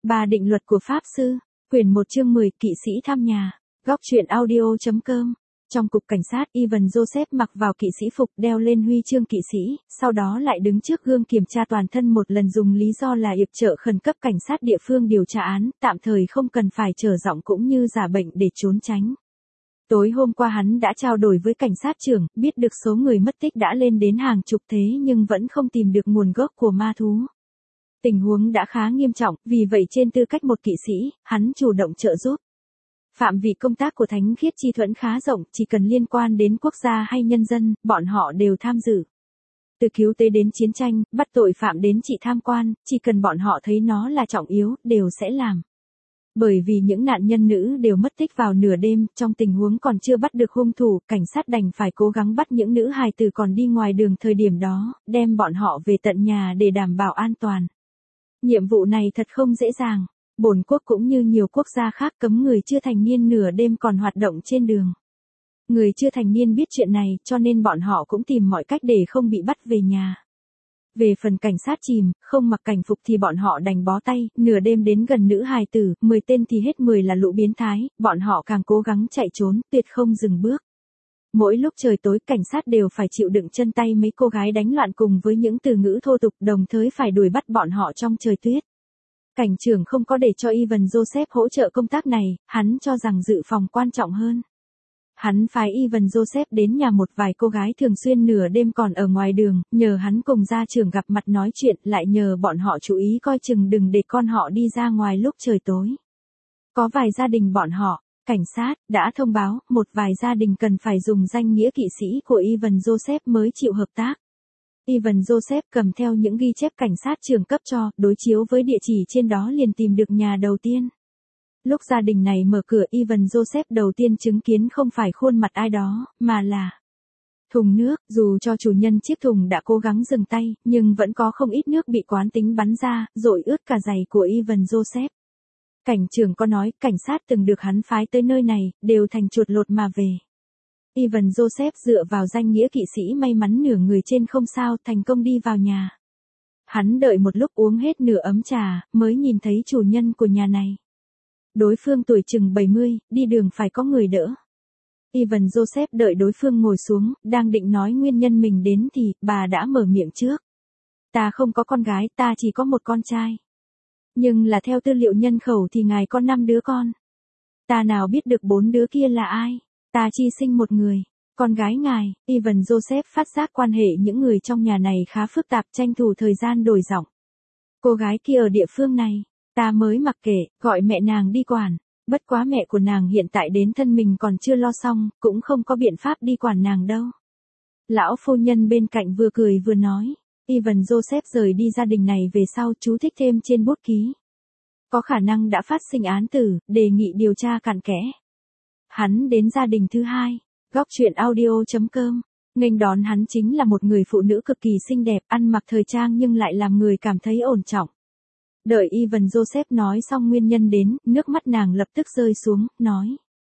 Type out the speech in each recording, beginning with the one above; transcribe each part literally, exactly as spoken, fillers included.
Ba định luật của Pháp Sư, quyển một chương mười, kỵ sĩ thăm nhà, góc truyện audio.com. Trong cục cảnh sát, Ivan Joseph mặc vào kỵ sĩ phục, đeo lên huy chương kỵ sĩ, sau đó lại đứng trước gương kiểm tra toàn thân một lần, dùng lý do là yểm trợ khẩn cấp cảnh sát địa phương điều tra án, tạm thời không cần phải trở giọng cũng như giả bệnh để trốn tránh. Tối hôm qua hắn đã trao đổi với cảnh sát trưởng, biết được số người mất tích đã lên đến hàng chục thế nhưng vẫn không tìm được nguồn gốc của ma thú. Tình huống đã khá nghiêm trọng, vì vậy trên tư cách một kỵ sĩ, hắn chủ động trợ giúp. Phạm vi công tác của Thánh Khiết Chi Thuẫn khá rộng, chỉ cần liên quan đến quốc gia hay nhân dân, bọn họ đều tham dự. Từ cứu tế đến chiến tranh, bắt tội phạm đến trị tham quan, chỉ cần bọn họ thấy nó là trọng yếu, đều sẽ làm. Bởi vì những nạn nhân nữ đều mất tích vào nửa đêm, trong tình huống còn chưa bắt được hung thủ, cảnh sát đành phải cố gắng bắt những nữ hài tử còn đi ngoài đường thời điểm đó, đem bọn họ về tận nhà để đảm bảo an toàn. Nhiệm vụ này thật không dễ dàng. Bổn quốc cũng như nhiều quốc gia khác cấm người chưa thành niên nửa đêm còn hoạt động trên đường. Người chưa thành niên biết chuyện này, cho nên bọn họ cũng tìm mọi cách để không bị bắt về nhà. Về phần cảnh sát chìm, không mặc cảnh phục thì bọn họ đành bó tay, nửa đêm đến gần nữ hài tử, mười tên thì hết mười là lũ biến thái, bọn họ càng cố gắng chạy trốn, tuyệt không dừng bước. Mỗi lúc trời tối, cảnh sát đều phải chịu đựng chân tay mấy cô gái đánh loạn cùng với những từ ngữ thô tục, đồng thời phải đuổi bắt bọn họ trong trời tuyết. Cảnh trưởng không có để cho Ivan Joseph hỗ trợ công tác này, hắn cho rằng dự phòng quan trọng hơn. Hắn phái Ivan Joseph đến nhà một vài cô gái thường xuyên nửa đêm còn ở ngoài đường, nhờ hắn cùng gia trưởng gặp mặt nói chuyện, lại nhờ bọn họ chú ý coi chừng đừng để con họ đi ra ngoài lúc trời tối. Có vài gia đình bọn họ, cảnh sát, đã thông báo, một vài gia đình cần phải dùng danh nghĩa kỵ sĩ của Ivan Joseph mới chịu hợp tác. Ivan Joseph cầm theo những ghi chép cảnh sát trưởng cấp cho, đối chiếu với địa chỉ trên đó liền tìm được nhà đầu tiên. Lúc gia đình này mở cửa, Ivan Joseph đầu tiên chứng kiến không phải khuôn mặt ai đó, mà là thùng nước. Dù cho chủ nhân chiếc thùng đã cố gắng dừng tay, nhưng vẫn có không ít nước bị quán tính bắn ra, dội ướt cả giày của Ivan Joseph. Cảnh trưởng có nói, cảnh sát từng được hắn phái tới nơi này, đều thành chuột lột mà về. Ivan Joseph dựa vào danh nghĩa kỵ sĩ may mắn nửa người trên không sao, thành công đi vào nhà. Hắn đợi một lúc uống hết nửa ấm trà, mới nhìn thấy chủ nhân của nhà này. Đối phương tuổi chừng bảy mươi, đi đường phải có người đỡ. Ivan Joseph đợi đối phương ngồi xuống, đang định nói nguyên nhân mình đến thì, bà đã mở miệng trước. Ta không có con gái, ta chỉ có một con trai. Nhưng là theo tư liệu nhân khẩu thì ngài có năm đứa con. Ta nào biết được bốn đứa kia là ai. Ta chỉ sinh một người, con gái ngài. Ivan Joseph phát giác quan hệ những người trong nhà này khá phức tạp, tranh thủ thời gian đổi giọng. Cô gái kia ở địa phương này, ta mới mặc kệ, gọi mẹ nàng đi quản. Bất quá mẹ của nàng hiện tại đến thân mình còn chưa lo xong, cũng không có biện pháp đi quản nàng đâu. Lão phu nhân bên cạnh vừa cười vừa nói. Ivan Joseph rời đi gia đình này về sau, chú thích thêm trên bút ký. Có khả năng đã phát sinh án tử, đề nghị điều tra cặn kẽ. Hắn đến gia đình thứ hai, góc truyện audio.com, nghênh đón hắn chính là một người phụ nữ cực kỳ xinh đẹp, ăn mặc thời trang nhưng lại làm người cảm thấy ổn trọng. Đợi Ivan Joseph nói xong nguyên nhân đến, nước mắt nàng lập tức rơi xuống, nói.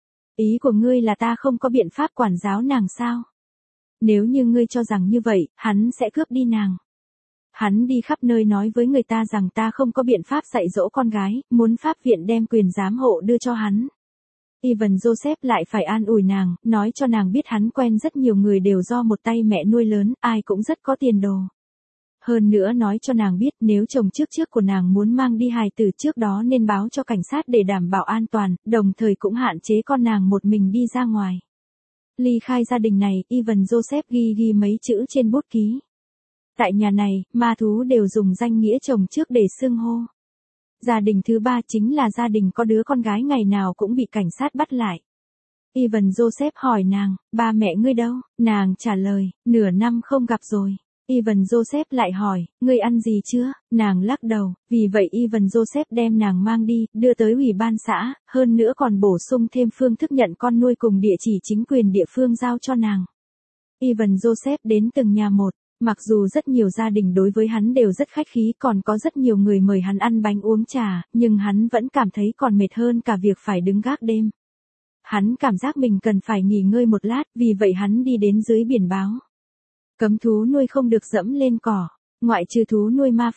Ý của ngươi là ta không có biện pháp quản giáo nàng sao? Nếu như ngươi cho rằng như vậy, hắn sẽ cướp đi nàng. Hắn đi khắp nơi nói với người ta rằng ta không có biện pháp dạy dỗ con gái, muốn pháp viện đem quyền giám hộ đưa cho hắn. Ivan Joseph lại phải an ủi nàng, nói cho nàng biết hắn quen rất nhiều người đều do một tay mẹ nuôi lớn, ai cũng rất có tiền đồ. Hơn nữa nói cho nàng biết nếu chồng trước trước của nàng muốn mang đi hài tử trước đó nên báo cho cảnh sát để đảm bảo an toàn, đồng thời cũng hạn chế con nàng một mình đi ra ngoài. Ly khai gia đình này, Ivan Joseph ghi ghi mấy chữ trên bút ký. Tại nhà này, ma thú đều dùng danh nghĩa chồng trước để xưng hô. Gia đình thứ ba chính là gia đình có đứa con gái ngày nào cũng bị cảnh sát bắt lại. Ivan Joseph hỏi nàng, ba mẹ ngươi đâu? Nàng trả lời, nửa năm không gặp rồi. Ivan Joseph lại hỏi, ngươi ăn gì chưa? Nàng lắc đầu, vì vậy Ivan Joseph đem nàng mang đi, đưa tới ủy ban xã, hơn nữa còn bổ sung thêm phương thức nhận con nuôi cùng địa chỉ chính quyền địa phương giao cho nàng. Ivan Joseph đến từng nhà một. Mặc dù rất nhiều gia đình đối với hắn đều rất khách khí, còn có rất nhiều người mời hắn ăn bánh uống trà, nhưng hắn vẫn cảm thấy còn mệt hơn cả việc phải đứng gác đêm. Hắn cảm giác mình cần phải nghỉ ngơi một lát, vì vậy hắn đi đến dưới biển báo. Cấm thú nuôi không được dẫm lên cỏ, ngoại trừ thú nuôi ma pháp.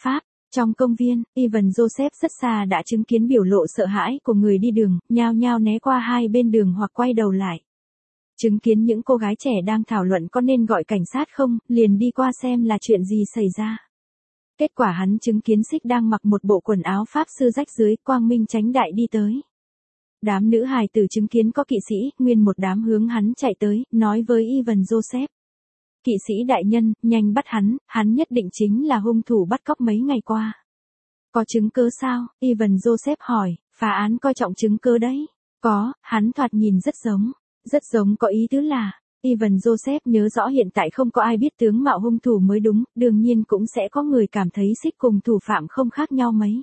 Trong công viên, Ivan Joseph rất xa đã chứng kiến biểu lộ sợ hãi của người đi đường, nhao nhao né qua hai bên đường hoặc quay đầu lại. Chứng kiến những cô gái trẻ đang thảo luận có nên gọi cảnh sát không, liền đi qua xem là chuyện gì xảy ra. Kết quả hắn chứng kiến Xích đang mặc một bộ quần áo pháp sư rách rưới, quang minh chánh đại đi tới. Đám nữ hài tử chứng kiến có kỵ sĩ, nguyên một đám hướng hắn chạy tới, nói với Ivan Joseph. Kỵ sĩ đại nhân, nhanh bắt hắn, hắn nhất định chính là hung thủ bắt cóc mấy ngày qua. Có chứng cứ sao? Ivan Joseph hỏi, phá án coi trọng chứng cứ đấy. Có, hắn thoạt nhìn rất giống. Rất giống có ý tứ là, Ivan Joseph nhớ rõ hiện tại không có ai biết tướng mạo hung thủ mới đúng, đương nhiên cũng sẽ có người cảm thấy Xích cùng thủ phạm không khác nhau mấy.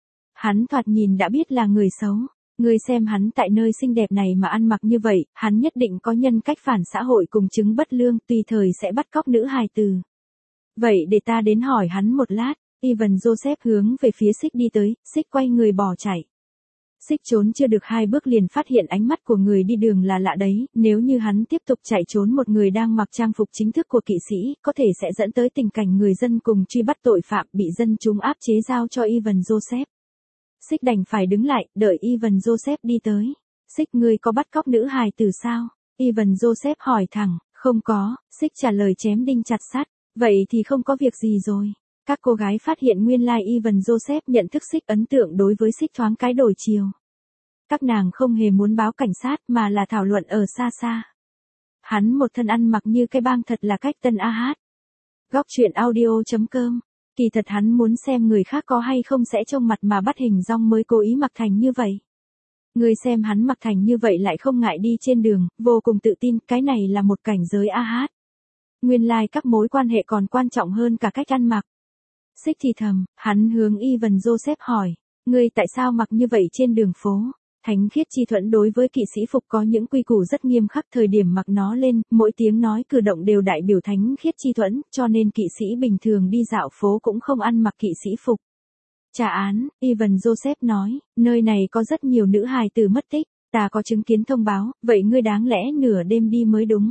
Hắn thoạt nhìn đã biết là người xấu. Người xem hắn tại nơi xinh đẹp này mà ăn mặc như vậy, hắn nhất định có nhân cách phản xã hội cùng chứng bất lương, tùy thời sẽ bắt cóc nữ hài tử. Vậy để ta đến hỏi hắn một lát. Ivan Joseph hướng về phía Xích đi tới, Xích quay người bỏ chạy. Xích trốn chưa được hai bước liền phát hiện ánh mắt của người đi đường là lạ đấy, nếu như hắn tiếp tục chạy trốn một người đang mặc trang phục chính thức của kỵ sĩ, có thể sẽ dẫn tới tình cảnh người dân cùng truy bắt tội phạm bị dân chúng áp chế giao cho Ivan Joseph. Xích đành phải đứng lại, đợi Ivan Joseph đi tới. Xích, ngươi có bắt cóc nữ hài tử sao? Ivan Joseph hỏi thẳng, không có, Xích trả lời chém đinh chặt sắt, vậy thì không có việc gì rồi. Các cô gái phát hiện nguyên lai Ivan Joseph nhận thức Xích ấn tượng đối với Xích thoáng cái đổi chiều. Các nàng không hề muốn báo cảnh sát mà là thảo luận ở xa xa. Hắn một thân ăn mặc như cái bang thật là cách tân a hát. Góc truyện audio chấm com. Kỳ thật hắn muốn xem người khác có hay không sẽ trông mặt mà bắt hình dong mới cố ý mặc thành như vậy. Người xem hắn mặc thành như vậy lại không ngại đi trên đường, vô cùng tự tin, cái này là một cảnh giới a hát. Nguyên lai like các mối quan hệ còn quan trọng hơn cả cách ăn mặc. Xích thì thầm, hắn hướng Ivan Joseph hỏi, ngươi tại sao mặc như vậy trên đường phố? Thánh khiết chi thuẫn đối với kỵ sĩ phục có những quy củ rất nghiêm khắc, thời điểm mặc nó lên, mỗi tiếng nói cử động đều đại biểu thánh khiết chi thuẫn, cho nên kỵ sĩ bình thường đi dạo phố cũng không ăn mặc kỵ sĩ phục. Trả án, Ivan Joseph nói, nơi này có rất nhiều nữ hài tử mất tích, ta có chứng kiến thông báo, vậy ngươi đáng lẽ nửa đêm đi mới đúng.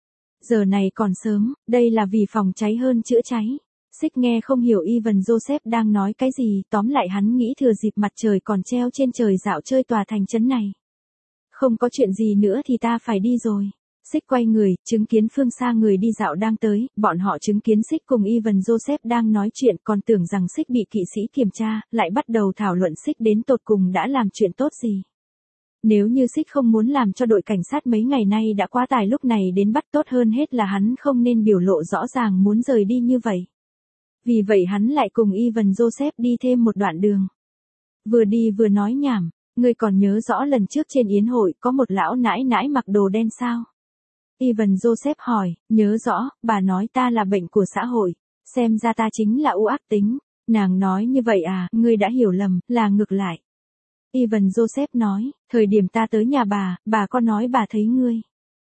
Giờ này còn sớm, đây là vì phòng cháy hơn chữa cháy. Xích nghe không hiểu Ivan Joseph đang nói cái gì, tóm lại hắn nghĩ thừa dịp mặt trời còn treo trên trời dạo chơi tòa thành trấn này. Không có chuyện gì nữa thì ta phải đi rồi. Xích quay người, chứng kiến phương xa người đi dạo đang tới, bọn họ chứng kiến Xích cùng Ivan Joseph đang nói chuyện, còn tưởng rằng Xích bị kỵ sĩ kiểm tra, lại bắt đầu thảo luận Xích đến tột cùng đã làm chuyện tốt gì. Nếu như Xích không muốn làm cho đội cảnh sát mấy ngày nay đã quá tải, lúc này đến bắt, tốt hơn hết là hắn không nên biểu lộ rõ ràng muốn rời đi như vậy. Vì vậy hắn lại cùng Ivan Joseph đi thêm một đoạn đường. Vừa đi vừa nói nhảm, ngươi còn nhớ rõ lần trước trên yến hội có một lão nãi nãi mặc đồ đen sao? Ivan Joseph hỏi, nhớ rõ, bà nói ta là bệnh của xã hội, xem ra ta chính là u ác tính. Nàng nói như vậy à, ngươi đã hiểu lầm, là ngược lại. Ivan Joseph nói, thời điểm ta tới nhà bà, bà có nói bà thấy ngươi.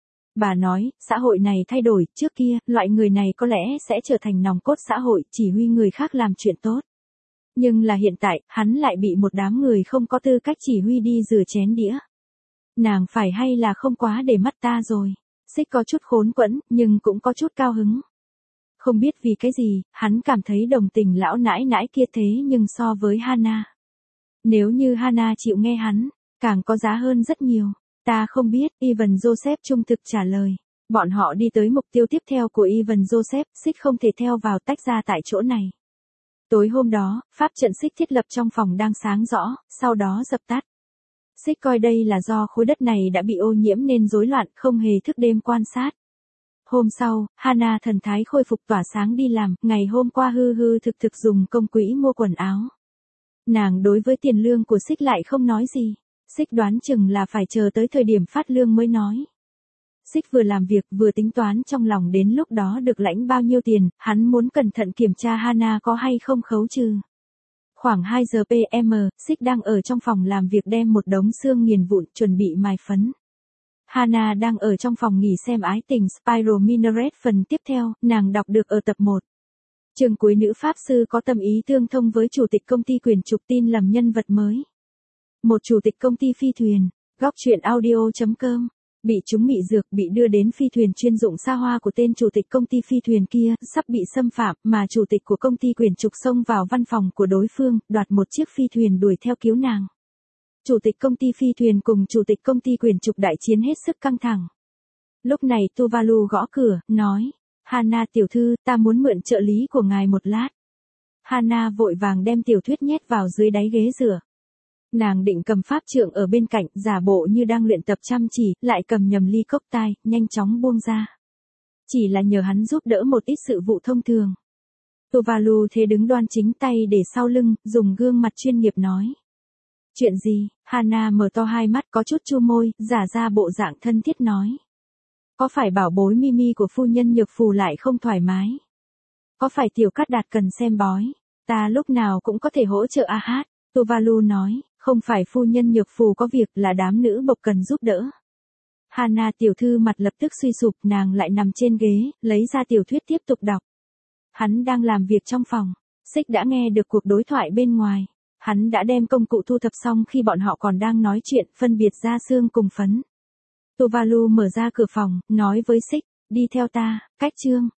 Bà nói, xã hội này thay đổi, trước kia, loại người này có lẽ sẽ trở thành nòng cốt xã hội, chỉ huy người khác làm chuyện tốt. Nhưng là hiện tại, hắn lại bị một đám người không có tư cách chỉ huy đi rửa chén đĩa. Nàng phải hay là không quá để mắt ta rồi. Xích có chút khốn quẫn, nhưng cũng có chút cao hứng. Không biết vì cái gì, hắn cảm thấy đồng tình lão nãi nãi kia, thế nhưng so với Hana. Nếu như Hana chịu nghe hắn, càng có giá hơn rất nhiều. Ta không biết, Ivan Joseph trung thực trả lời. Bọn họ đi tới mục tiêu tiếp theo của Ivan Joseph, Xích không thể theo vào tách ra tại chỗ này. Tối hôm đó, pháp trận Xích thiết lập trong phòng đang sáng rõ, sau đó dập tắt. Xích coi đây là do khối đất này đã bị ô nhiễm nên rối loạn, không hề thức đêm quan sát. Hôm sau, Hana thần thái khôi phục tỏa sáng đi làm, ngày hôm qua hư hư thực thực dùng công quỹ mua quần áo. Nàng đối với tiền lương của Xích lại không nói gì. Xích đoán chừng là phải chờ tới thời điểm phát lương mới nói. Xích vừa làm việc vừa tính toán trong lòng đến lúc đó được lãnh bao nhiêu tiền, hắn muốn cẩn thận kiểm tra Hana có hay không khấu trừ. Khoảng hai giờ pê em, Xích đang ở trong phòng làm việc đem một đống xương nghiền vụn chuẩn bị mài phấn. Hana đang ở trong phòng nghỉ xem Ái tình Spiral Minaret phần tiếp theo, nàng đọc được ở tập một. Chương cuối, nữ pháp sư có tâm ý tương thông với chủ tịch công ty quyền trục tin lầm nhân vật mới. Một chủ tịch công ty phi thuyền, góc truyện audio chấm com Bị trúng mị dược, bị đưa đến phi thuyền chuyên dụng xa hoa của tên chủ tịch công ty phi thuyền kia, sắp bị xâm phạm, mà chủ tịch của công ty Quyển Trục xông vào văn phòng của đối phương, đoạt một chiếc phi thuyền đuổi theo cứu nàng. Chủ tịch công ty phi thuyền cùng chủ tịch công ty Quyển Trục đại chiến hết sức căng thẳng. Lúc này Tuvalu gõ cửa, nói, Hana tiểu thư, ta muốn mượn trợ lý của ngài một lát. Hana vội vàng đem tiểu thuyết nhét vào dưới đáy ghế rửa. Nàng định cầm pháp trượng ở bên cạnh, giả bộ như đang luyện tập chăm chỉ, lại cầm nhầm ly cốc tai, nhanh chóng buông ra. Chỉ là nhờ hắn giúp đỡ một ít sự vụ thông thường. Tuvalu thế đứng đoan chính tay để sau lưng, dùng gương mặt chuyên nghiệp nói. Chuyện gì? Hana mở to hai mắt có chút chu môi, giả ra bộ dạng thân thiết nói. Có phải bảo bối Mimi của phu nhân Nhược Phù lại không thoải mái? Có phải tiểu cát đạt cần xem bói? Ta lúc nào cũng có thể hỗ trợ a hát. Tuvalu nói, không phải phu nhân Nhược Phù có việc, là đám nữ bộc cần giúp đỡ. Hana tiểu thư mặt lập tức suy sụp, nàng lại nằm trên ghế, lấy ra tiểu thuyết tiếp tục đọc. Hắn đang làm việc trong phòng, Xích đã nghe được cuộc đối thoại bên ngoài. Hắn đã đem công cụ thu thập xong khi bọn họ còn đang nói chuyện, phân biệt ra xương cùng phấn. Tuvalu mở ra cửa phòng, nói với Xích, đi theo ta, cách chương.